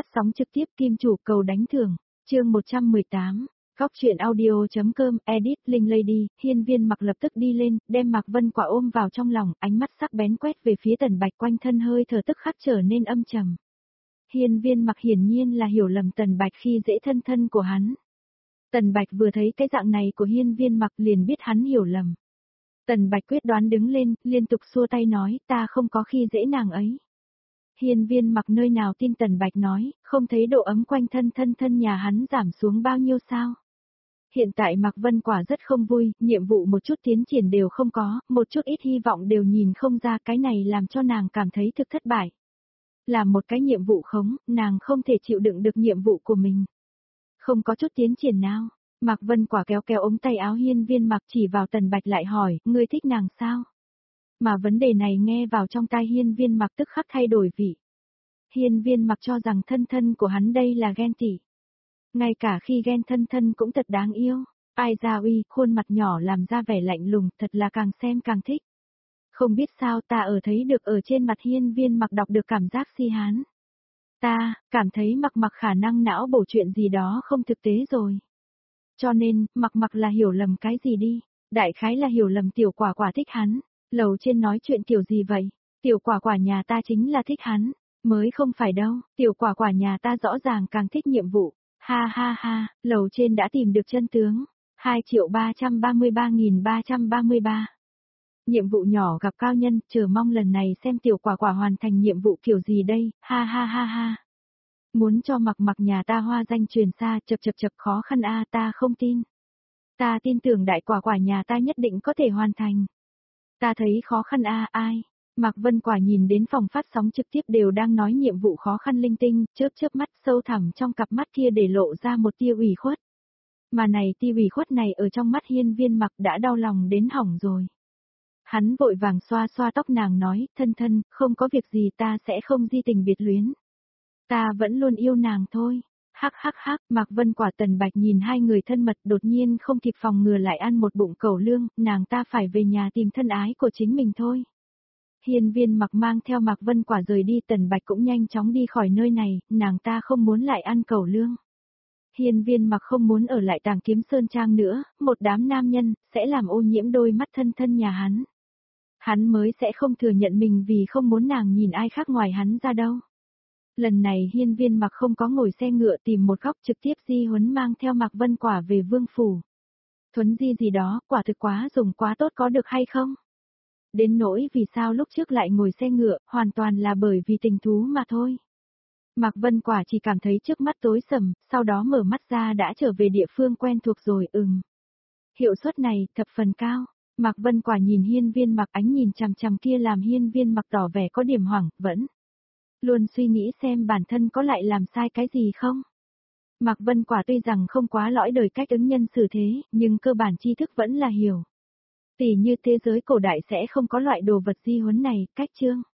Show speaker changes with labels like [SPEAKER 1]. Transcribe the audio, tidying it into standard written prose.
[SPEAKER 1] Phát sóng trực tiếp Kim Chủ cầu đánh thưởng, chương 118. Góc truyện audio.com, edit, Linh Lady. Hiên Viên Mặc lập tức đi lên, đem Mạc Vân Quả ôm vào trong lòng, ánh mắt sắc bén quét về phía Tần Bạch, quanh thân hơi thở tức khắc trở nên âm trầm. Hiên Viên Mặc hiển nhiên là hiểu lầm Tần Bạch khi dễ thân thân của hắn. Tần Bạch vừa thấy cái dạng này của Hiên Viên Mặc liền biết hắn hiểu lầm. Tần Bạch quyết đoán đứng lên, liên tục xua tay nói, ta không có khi dễ nàng ấy. Hiên Viên Mặc nơi nào tin Tần Bạch nói, không thấy độ ấm quanh thân nhà hắn giảm xuống bao nhiêu sao? Hiện tại Mạc Vân Quả rất không vui, nhiệm vụ một chút tiến triển đều không có, một chút ít hy vọng đều nhìn không ra, cái này làm cho nàng cảm thấy thực thất bại. Làm một cái nhiệm vụ khống, nàng không thể chịu đựng được nhiệm vụ của mình. Không có chút tiến triển nào. Mạc Vân Quả kéo kéo ống tay áo Hiên Viên Mặc, chỉ vào Tần Bạch lại hỏi, ngươi thích nàng sao? Mà vấn đề này nghe vào trong tai Hiên Viên Mặc tức khắc thay đổi vị. Hiên Viên Mặc cho rằng thân của hắn đây là ghen tị. Ngay cả khi ghen thân cũng thật đáng yêu. Ai ra uy, khuôn mặt nhỏ làm ra vẻ lạnh lùng, thật là càng xem càng thích. Không biết sao ta thấy được ở trên mặt Hiên Viên Mặc đọc được cảm giác si hán. Ta, cảm thấy Mặc khả năng não bổ chuyện gì đó không thực tế rồi. Cho nên, Mặc là hiểu lầm cái gì đi. Đại khái là hiểu lầm Tiểu Quả Quả thích hắn. Lầu trên nói chuyện kiểu gì vậy? Tiểu Quả Quả nhà ta chính là thích hắn. Mới không phải đâu, Tiểu Quả Quả nhà ta rõ ràng càng thích nhiệm vụ. Ha ha ha, lầu trên đã tìm được chân tướng. 2.333.333. Nhiệm vụ nhỏ gặp cao nhân, chờ mong lần này xem Tiểu Quả Quả hoàn thành nhiệm vụ kiểu gì đây, ha ha ha ha. Muốn cho Mặc nhà ta hoa danh truyền xa, chập khó khăn a, ta không tin. Ta tin tưởng Đại Quả Quả nhà ta nhất định có thể hoàn thành. Ta thấy khó khăn a, ai? Mạc Vân Quả nhìn đến phòng phát sóng trực tiếp đều đang nói nhiệm vụ khó khăn linh tinh, chớp mắt sâu thẳm trong cặp mắt kia để lộ ra một tia ủy khuất. Mà này tia ủy khuất này ở trong mắt Hiên Viên Mặc đã đau lòng đến hỏng rồi. Hắn vội vàng xoa tóc nàng nói, thân, không có việc gì, ta sẽ không di tình biệt luyến. Ta vẫn luôn yêu nàng thôi. Hắc, Mạc Vân Quả Tần Bạch nhìn hai người thân mật đột nhiên không kịp phòng ngừa lại ăn một bụng cẩu lương, nàng ta phải về nhà tìm thân ái của chính mình thôi. Hiên Viên Mặc mang theo Mạc Vân Quả rời đi, Tần Bạch cũng nhanh chóng đi khỏi nơi này, nàng ta không muốn lại ăn cẩu lương. Hiên Viên Mặc không muốn ở lại Tàng Kiếm Sơn Trang nữa, một đám nam nhân, sẽ làm ô nhiễm đôi mắt thân nhà hắn. Hắn mới sẽ không thừa nhận mình vì không muốn nàng nhìn ai khác ngoài hắn ra đâu. Lần này Hiên Viên Mặc không có ngồi xe ngựa tìm một góc, trực tiếp di huấn mang theo Mạc Vân Quả về Vương Phủ. Thuấn di gì đó, quả thực quá dùng quá tốt có được hay không? Đến nỗi vì sao lúc trước lại ngồi xe ngựa, hoàn toàn là bởi vì tình thú mà thôi. Mạc Vân Quả chỉ cảm thấy trước mắt tối sầm, sau đó mở mắt ra đã trở về địa phương quen thuộc rồi, Hiệu suất này, thập phần cao. Mạc Vân Quả nhìn Hiên Viên Mặc, ánh nhìn chằm kia làm Hiên Viên Mặc tỏ vẻ có điểm hoảng, vẫn luôn suy nghĩ xem bản thân có lại làm sai cái gì không. Mạc Vân Quả tuy rằng không quá lõi đời cách ứng nhân xử thế, nhưng cơ bản tri thức vẫn là hiểu. Tỉ như thế giới cổ đại sẽ không có loại đồ vật di huấn này, cách chương.